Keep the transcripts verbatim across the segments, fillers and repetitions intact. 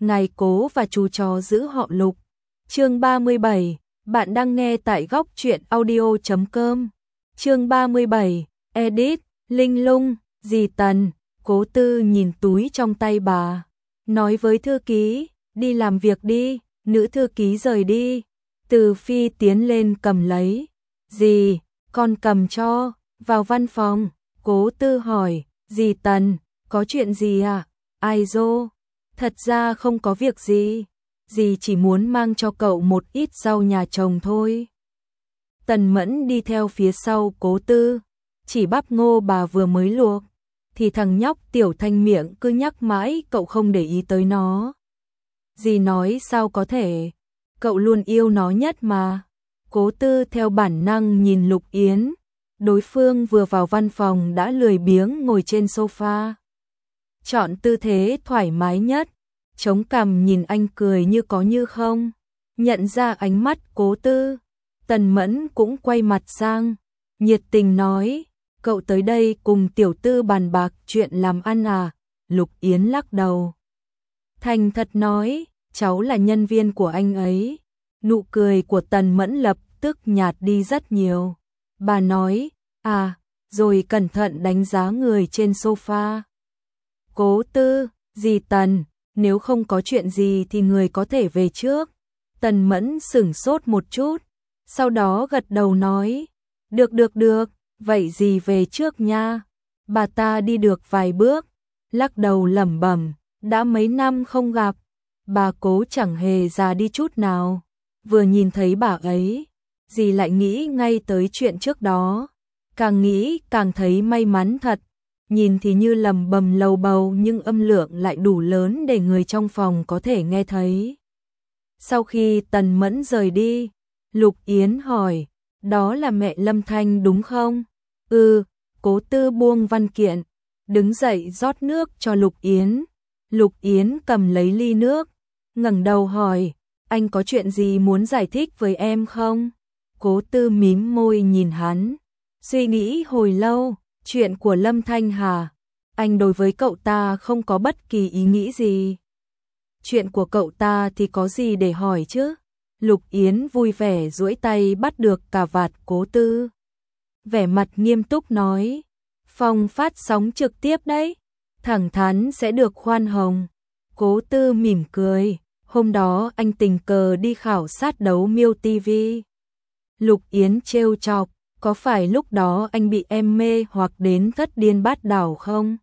ngài Cố và chú chó giữ họ Lục. Chương ba mươi bảy, bạn đang nghe tại góc truyện audio chấm com. Chương ba mươi bảy, edit, Linh Lung, dì Tần. Cố Tư nhìn túi trong tay bà, nói với thư ký, đi làm việc đi. Nữ thư ký rời đi. Từ Phi tiến lên cầm lấy. Dì, con cầm cho. Vào văn phòng, Cố Tư hỏi, dì Tần, có chuyện gì à? Ai dô? Thật ra không có việc gì. Dì chỉ muốn mang cho cậu một ít rau nhà trồng thôi. Tần Mẫn đi theo phía sau Cố Tư. Chỉ bắp ngô bà vừa mới luộc, thì thằng nhóc Tiểu Thanh miệng cứ nhắc mãi cậu không để ý tới nó. Dì nói sao có thể, cậu luôn yêu nó nhất mà. Cố Tư theo bản năng nhìn Lục Yến. Đối phương vừa vào văn phòng đã lười biếng ngồi trên sofa. Chọn tư thế thoải mái nhất, chống cằm nhìn anh cười như có như không. Nhận ra ánh mắt Cố Tư, Tần Mẫn cũng quay mặt sang, nhiệt tình nói, cậu tới đây cùng tiểu tư bàn bạc chuyện làm ăn à? Lục Yến lắc đầu. Thành thật nói, cháu là nhân viên của anh ấy. Nụ cười của Tần Mẫn lập tức nhạt đi rất nhiều. Bà nói, à, rồi cẩn thận đánh giá người trên sofa. Cố Tư, dì Tần, nếu không có chuyện gì thì người có thể về trước. Tần Mẫn sửng sốt một chút, sau đó gật đầu nói, được được được, vậy dì về trước nha. Bà ta đi được vài bước, lắc đầu lẩm bẩm, đã mấy năm không gặp, bà Cố chẳng hề già đi chút nào. Vừa nhìn thấy bà ấy, dì lại nghĩ ngay tới chuyện trước đó, càng nghĩ càng thấy may mắn thật. Nhìn thì như lầm bầm lầu bầu nhưng âm lượng lại đủ lớn để người trong phòng có thể nghe thấy. Sau khi Tần Mẫn rời đi, Lục Yến hỏi, đó là mẹ Lâm Thanh đúng không? Ừ, Cố Tư buông văn kiện, đứng dậy rót nước cho Lục Yến. Lục Yến cầm lấy ly nước, ngẩng đầu hỏi, anh có chuyện gì muốn giải thích với em không? Cố Tư mím môi nhìn hắn, suy nghĩ hồi lâu. Chuyện của Lâm Thanh hả? Anh đối với cậu ta không có bất kỳ ý nghĩ gì. Chuyện của cậu ta thì có gì để hỏi chứ? Lục Yến vui vẻ duỗi tay bắt được cà vạt Cố Tư. Vẻ mặt nghiêm túc nói, phòng phát sóng trực tiếp đấy, thẳng thắn sẽ được khoan hồng. Cố Tư mỉm cười, hôm đó anh tình cờ đi khảo sát đấu Miêu ti vi. Lục Yến trêu chọc, có phải lúc đó anh bị em mê hoặc đến thất điên bát đảo không?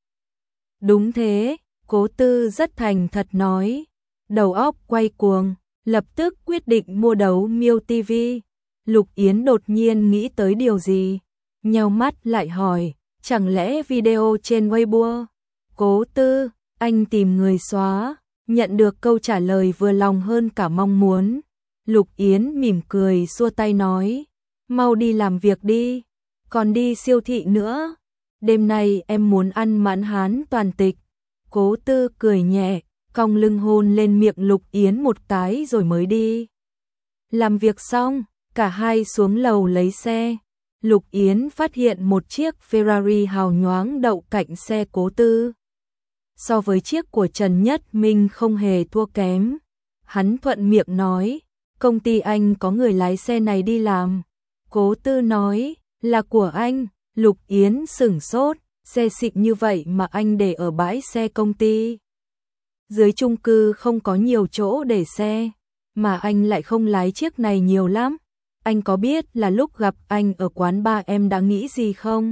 Đúng thế, Cố Tư rất thành thật nói, đầu óc quay cuồng, lập tức quyết định mua đấu Miêu ti vi. Lục Yến đột nhiên nghĩ tới điều gì, nheo mắt lại hỏi, chẳng lẽ video trên Weibo? Cố Tư, anh tìm người xóa, nhận được câu trả lời vừa lòng hơn cả mong muốn. Lục Yến mỉm cười xua tay nói, mau đi làm việc đi, còn đi siêu thị nữa. Đêm nay em muốn ăn mãn hán toàn tịch. Cố Tư cười nhẹ, cong lưng hôn lên miệng Lục Yến một cái rồi mới đi. Làm việc xong, cả hai xuống lầu lấy xe. Lục Yến phát hiện một chiếc Ferrari hào nhoáng đậu cạnh xe Cố Tư. So với chiếc của Trần Nhất Minh không hề thua kém. Hắn thuận miệng nói, công ty anh có người lái xe này đi làm. Cố Tư nói, là của anh. Lục Yến sửng sốt, xe xịn như vậy mà anh để ở bãi xe công ty. Dưới chung cư không có nhiều chỗ để xe, mà anh lại không lái chiếc này nhiều lắm. Anh có biết là lúc gặp anh ở quán bar em đã nghĩ gì không?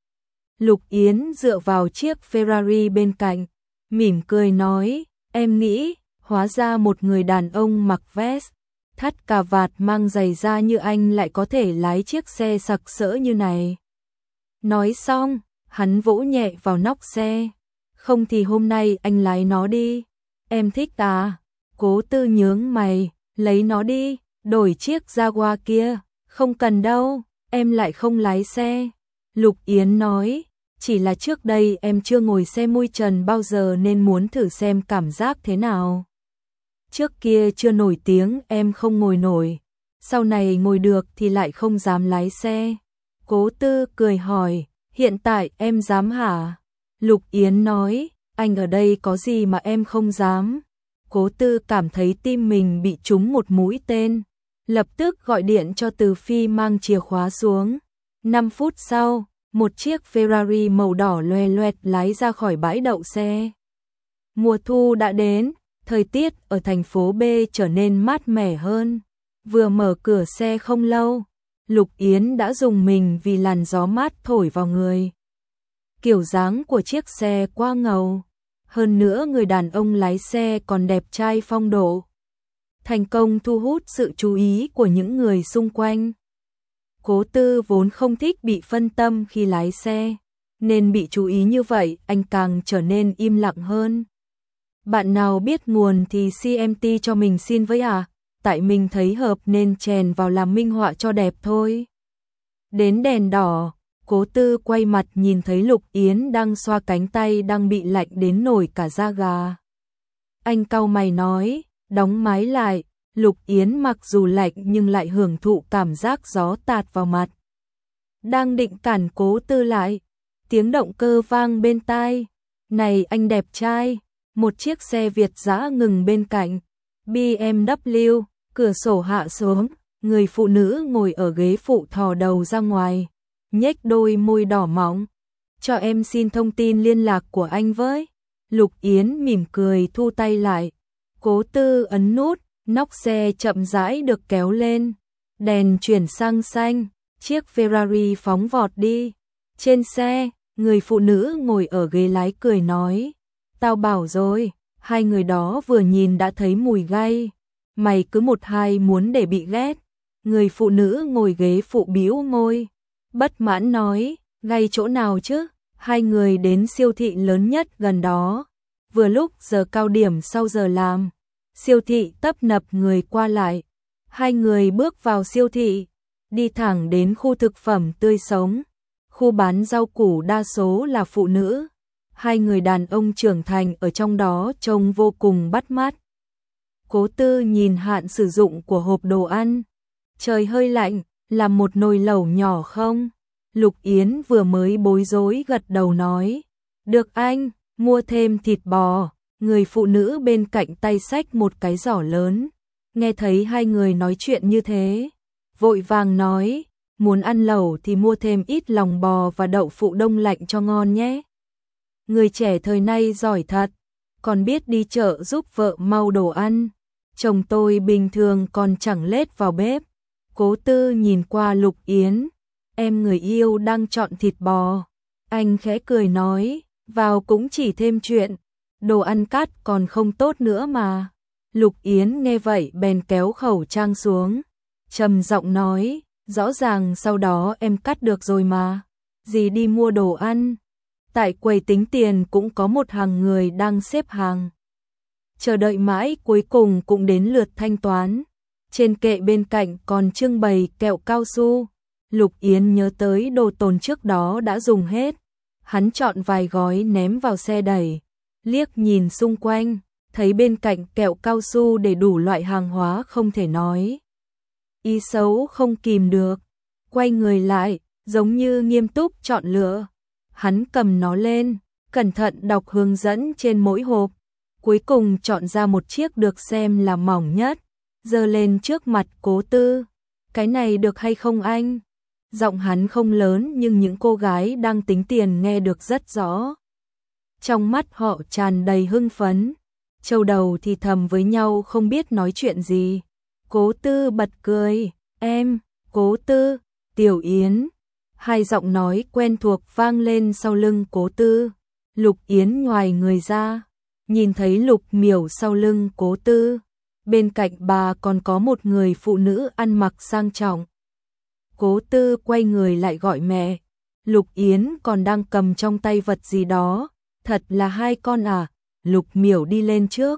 Lục Yến dựa vào chiếc Ferrari bên cạnh, mỉm cười nói, em nghĩ, hóa ra một người đàn ông mặc vest, thắt cà vạt mang giày da như anh lại có thể lái chiếc xe sặc sỡ như này. Nói xong, hắn vỗ nhẹ vào nóc xe. Không thì hôm nay anh lái nó đi. Em thích à? Cố Tư nhướng mày, lấy nó đi, đổi chiếc Jaguar kia. Không cần đâu, em lại không lái xe. Lục Yến nói, chỉ là trước đây em chưa ngồi xe mui trần bao giờ nên muốn thử xem cảm giác thế nào. Trước kia chưa nổi tiếng em không ngồi nổi, sau này ngồi được thì lại không dám lái xe. Cố Tư cười hỏi, hiện tại em dám hả? Lục Yến nói, anh ở đây có gì mà em không dám? Cố Tư cảm thấy tim mình bị trúng một mũi tên, lập tức gọi điện cho Từ Phi mang chìa khóa xuống. năm phút sau, một chiếc Ferrari màu đỏ loè loẹt lái ra khỏi bãi đậu xe. Mùa thu đã đến, thời tiết ở thành phố B trở nên mát mẻ hơn. Vừa mở cửa xe không lâu, Lục Yến đã rùng mình vì làn gió mát thổi vào người. Kiểu dáng của chiếc xe quá ngầu, hơn nữa người đàn ông lái xe còn đẹp trai phong độ. Thành công thu hút sự chú ý của những người xung quanh. Cố Tư vốn không thích bị phân tâm khi lái xe, nên bị chú ý như vậy anh càng trở nên im lặng hơn. Bạn nào biết nguồn thì xê em tê cho mình xin với à, tại mình thấy hợp nên chèn vào làm minh họa cho đẹp thôi. Đến đèn đỏ, Cố Tư quay mặt nhìn thấy Lục Yến đang xoa cánh tay đang bị lạnh đến nổi cả da gà. Anh cau mày nói, đóng máy lại. Lục Yến mặc dù lạnh nhưng lại hưởng thụ cảm giác gió tạt vào mặt. Đang định cản Cố Tư lại, tiếng động cơ vang bên tai. Này anh đẹp trai, một chiếc xe Việt dã ngừng bên cạnh. bê em vê, cửa sổ hạ xuống, người phụ nữ ngồi ở ghế phụ thò đầu ra ngoài, nhếch đôi môi đỏ mọng. Cho em xin thông tin liên lạc của anh với. Lục Yến mỉm cười thu tay lại. Cố Tư ấn nút. Nóc xe chậm rãi được kéo lên, đèn chuyển sang xanh, chiếc Ferrari phóng vọt đi. Trên xe, người phụ nữ ngồi ở ghế lái cười nói, tao bảo rồi, hai người đó vừa nhìn đã thấy mùi gay, mày cứ một hai muốn để bị ghét. Người phụ nữ ngồi ghế phụ bĩu môi, bất mãn nói, gay chỗ nào chứ, hai người đến siêu thị lớn nhất gần đó, vừa lúc giờ cao điểm sau giờ làm. Siêu thị tấp nập người qua lại. Hai người bước vào siêu thị, đi thẳng đến khu thực phẩm tươi sống. Khu bán rau củ đa số là phụ nữ. Hai người đàn ông trưởng thành ở trong đó trông vô cùng bắt mắt. Cố Tư nhìn hạn sử dụng của hộp đồ ăn. Trời hơi lạnh, làm một nồi lẩu nhỏ không? Lục Yến vừa mới bối rối gật đầu nói. Được anh, mua thêm thịt bò. Người phụ nữ bên cạnh tay xách một cái giỏ lớn, nghe thấy hai người nói chuyện như thế, vội vàng nói, muốn ăn lẩu thì mua thêm ít lòng bò và đậu phụ đông lạnh cho ngon nhé. Người trẻ thời nay giỏi thật, còn biết đi chợ giúp vợ mau đồ ăn, chồng tôi bình thường còn chẳng lết vào bếp. Cố Tư nhìn qua Lục Yến, em người yêu đang chọn thịt bò, anh khẽ cười nói, vào cũng chỉ thêm chuyện. Đồ ăn cắt còn không tốt nữa mà. Lục Yến nghe vậy bèn kéo khẩu trang xuống, trầm giọng nói, rõ ràng sau đó em cắt được rồi mà. Dì đi mua đồ ăn. Tại quầy tính tiền cũng có một hàng người đang xếp hàng. Chờ đợi mãi cuối cùng cũng đến lượt thanh toán. Trên kệ bên cạnh còn trưng bày kẹo cao su. Lục Yến nhớ tới đồ tồn trước đó đã dùng hết. Hắn chọn vài gói ném vào xe đẩy. Liếc nhìn xung quanh, thấy bên cạnh kẹo cao su để đủ loại hàng hóa không thể nói. Ý xấu không kìm được, quay người lại, giống như nghiêm túc chọn lựa. Hắn cầm nó lên, cẩn thận đọc hướng dẫn trên mỗi hộp. Cuối cùng chọn ra một chiếc được xem là mỏng nhất, giơ lên trước mặt Cố Tư. Cái này được hay không anh? Giọng hắn không lớn nhưng những cô gái đang tính tiền nghe được rất rõ. Trong mắt họ tràn đầy hưng phấn, châu đầu thì thầm với nhau không biết nói chuyện gì. Cố Tư bật cười, em, Cố Tư, Tiểu Yến. Hai giọng nói quen thuộc vang lên sau lưng Cố Tư. Lục Yến ngoài người ra, nhìn thấy Lục Miểu sau lưng Cố Tư. Bên cạnh bà còn có một người phụ nữ ăn mặc sang trọng. Cố Tư quay người lại gọi mẹ. Lục Yến còn đang cầm trong tay vật gì đó. Thật là hai con à? Lục Miểu đi lên trước.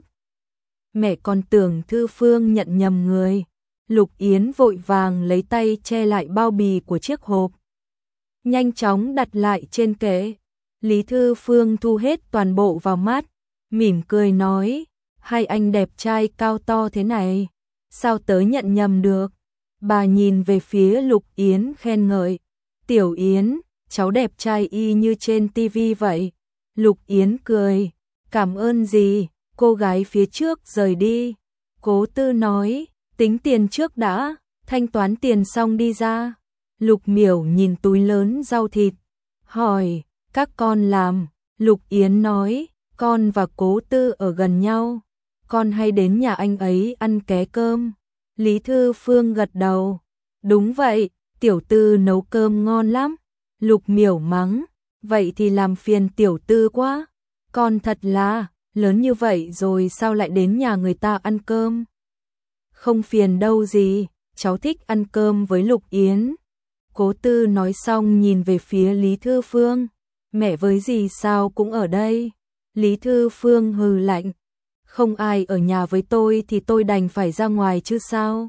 Mẹ còn tưởng Thư Phương nhận nhầm người. Lục Yến vội vàng lấy tay che lại bao bì của chiếc hộp. Nhanh chóng đặt lại trên kệ. Lý Thư Phương thu hết toàn bộ vào mắt, mỉm cười nói, hai anh đẹp trai cao to thế này, sao tớ nhận nhầm được? Bà nhìn về phía Lục Yến khen ngợi, Tiểu Yến, cháu đẹp trai y như trên tivi vậy. Lục Yến cười, cảm ơn gì? cô gái phía trước rời đi. Cố Tư nói, tính tiền trước đã, thanh toán tiền xong đi ra. Lục Miểu nhìn túi lớn rau thịt, hỏi, các con làm? Lục Yến nói, con và Cố Tư ở gần nhau, con hay đến nhà anh ấy ăn ké cơm. Lý Thư Phương gật đầu, đúng vậy, tiểu Tư nấu cơm ngon lắm. Lục Miểu mắng, vậy thì làm phiền tiểu Tư quá, con thật là, lớn như vậy rồi sao lại đến nhà người ta ăn cơm? Không phiền đâu gì, cháu thích ăn cơm với Lục Yến. Cố Tư nói xong nhìn về phía Lý Thư Phương, mẹ với dì sao cũng ở đây. Lý Thư Phương hừ lạnh, không ai ở nhà với tôi thì tôi đành phải ra ngoài chứ sao.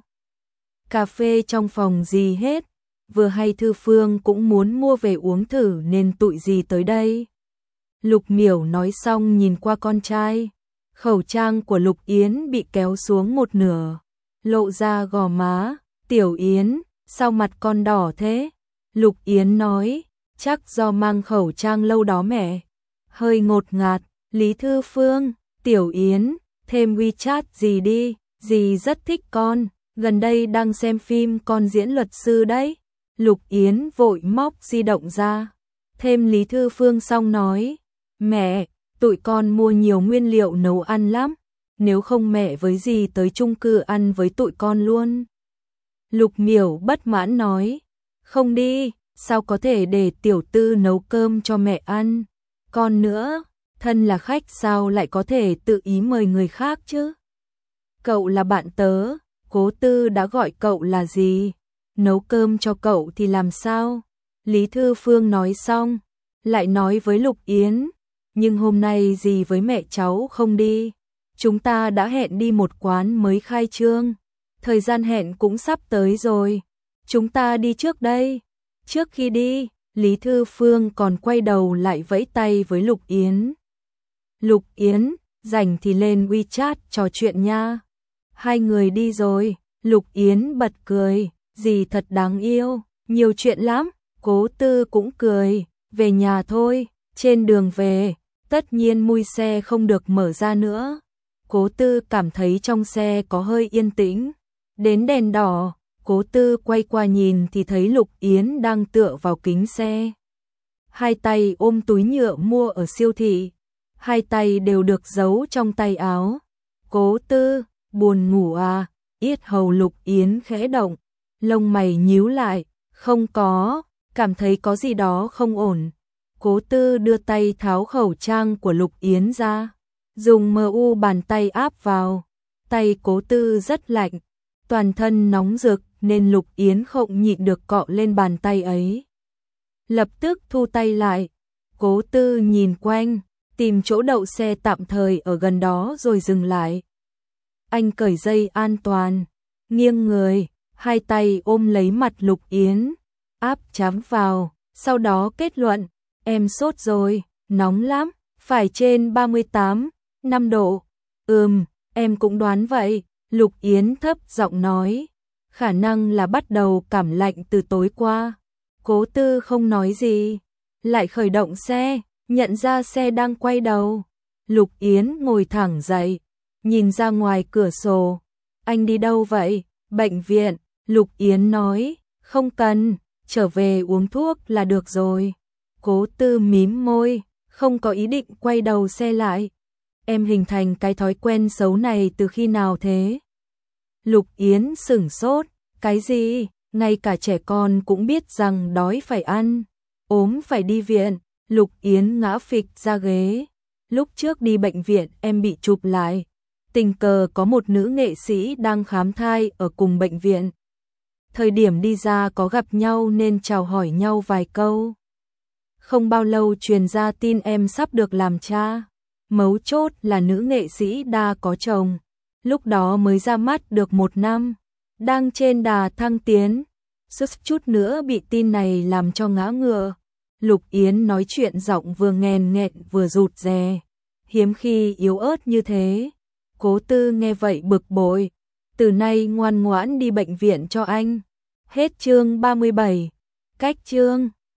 Cà phê trong phòng dì hết, vừa hay Thư Phương cũng muốn mua về uống thử nên tụi dì tới đây. Lục Miểu nói xong nhìn qua con trai, khẩu trang của Lục Yến bị kéo xuống một nửa, lộ ra gò má. Tiểu Yến, sao mặt con đỏ thế? Lục Yến nói, chắc do mang khẩu trang lâu đó mẹ. Hơi ngột ngạt. Lý Thư Phương, Tiểu Yến, thêm WeChat gì đi, dì rất thích con, gần đây đang xem phim con diễn luật sư đấy. Lục Yến vội móc di động ra, thêm Lý Thư Phương xong nói, mẹ, tụi con mua nhiều nguyên liệu nấu ăn lắm, nếu không mẹ với dì tới chung cư ăn với tụi con luôn. Lục Miểu bất mãn nói, không đi, sao có thể để tiểu Tư nấu cơm cho mẹ ăn, con nữa, thân là khách sao lại có thể tự ý mời người khác chứ. Cậu là bạn tớ, Cố Tư đã gọi cậu là gì, nấu cơm cho cậu thì làm sao? Lý Thư Phương nói xong, lại nói với Lục Yến, nhưng hôm nay dì với mẹ cháu không đi, chúng ta đã hẹn đi một quán mới khai trương, thời gian hẹn cũng sắp tới rồi, chúng ta đi trước đây. Trước khi đi, Lý Thư Phương còn quay đầu lại vẫy tay với Lục Yến. Lục Yến, rảnh thì lên WeChat trò chuyện nha. Hai người đi rồi, Lục Yến bật cười, dì thật đáng yêu, nhiều chuyện lắm. Cố Tư cũng cười, về nhà thôi, trên đường về, tất nhiên mui xe không được mở ra nữa. Cố Tư cảm thấy trong xe có hơi yên tĩnh, đến đèn đỏ, Cố Tư quay qua nhìn thì thấy Lục Yến đang tựa vào kính xe. Hai tay ôm túi nhựa mua ở siêu thị, hai tay đều được giấu trong tay áo. Cố Tư, buồn ngủ à? Yết hầu Lục Yến khẽ động, lông mày nhíu lại, không có, cảm thấy có gì đó không ổn. Cố Tư đưa tay tháo khẩu trang của Lục Yến ra, dùng mờ u bàn tay áp vào. Tay Cố Tư rất lạnh, toàn thân nóng rực nên Lục Yến không nhịn được cọ lên bàn tay ấy. Lập tức thu tay lại, Cố Tư nhìn quanh, tìm chỗ đậu xe tạm thời ở gần đó rồi dừng lại. Anh cởi dây an toàn, nghiêng người, hai tay ôm lấy mặt Lục Yến, áp chám vào, sau đó kết luận, em sốt rồi, nóng lắm, phải trên ba mươi tám, năm độ. Ừm, em cũng đoán vậy, Lục Yến thấp giọng nói, khả năng là bắt đầu cảm lạnh từ tối qua. Cố Tư không nói gì, lại khởi động xe, nhận ra xe đang quay đầu. Lục Yến ngồi thẳng dậy, nhìn ra ngoài cửa sổ. Anh đi đâu vậy? Bệnh viện. Lục Yến nói, không cần, trở về uống thuốc là được rồi. Cố Tư mím môi, không có ý định quay đầu xe lại. Em hình thành cái thói quen xấu này từ khi nào thế? Lục Yến sửng sốt, cái gì? Ngay cả trẻ con cũng biết rằng đói phải ăn, ốm phải đi viện. Lục Yến ngã phịch ra ghế. Lúc trước đi bệnh viện em bị chụp lại, tình cờ có một nữ nghệ sĩ đang khám thai ở cùng bệnh viện. Thời điểm đi ra có gặp nhau nên chào hỏi nhau vài câu. Không bao lâu truyền ra tin em sắp được làm cha. Mấu chốt là nữ nghệ sĩ đã có chồng, lúc đó mới ra mắt được một năm, đang trên đà thăng tiến, suýt chút nữa bị tin này làm cho ngã ngựa. Lục Yến nói chuyện giọng vừa nghèn nghẹn vừa rụt rè, hiếm khi yếu ớt như thế. Cố Tư nghe vậy bực bội, từ nay ngoan ngoãn đi bệnh viện cho anh. Hết chương ba mươi bảy, cách chương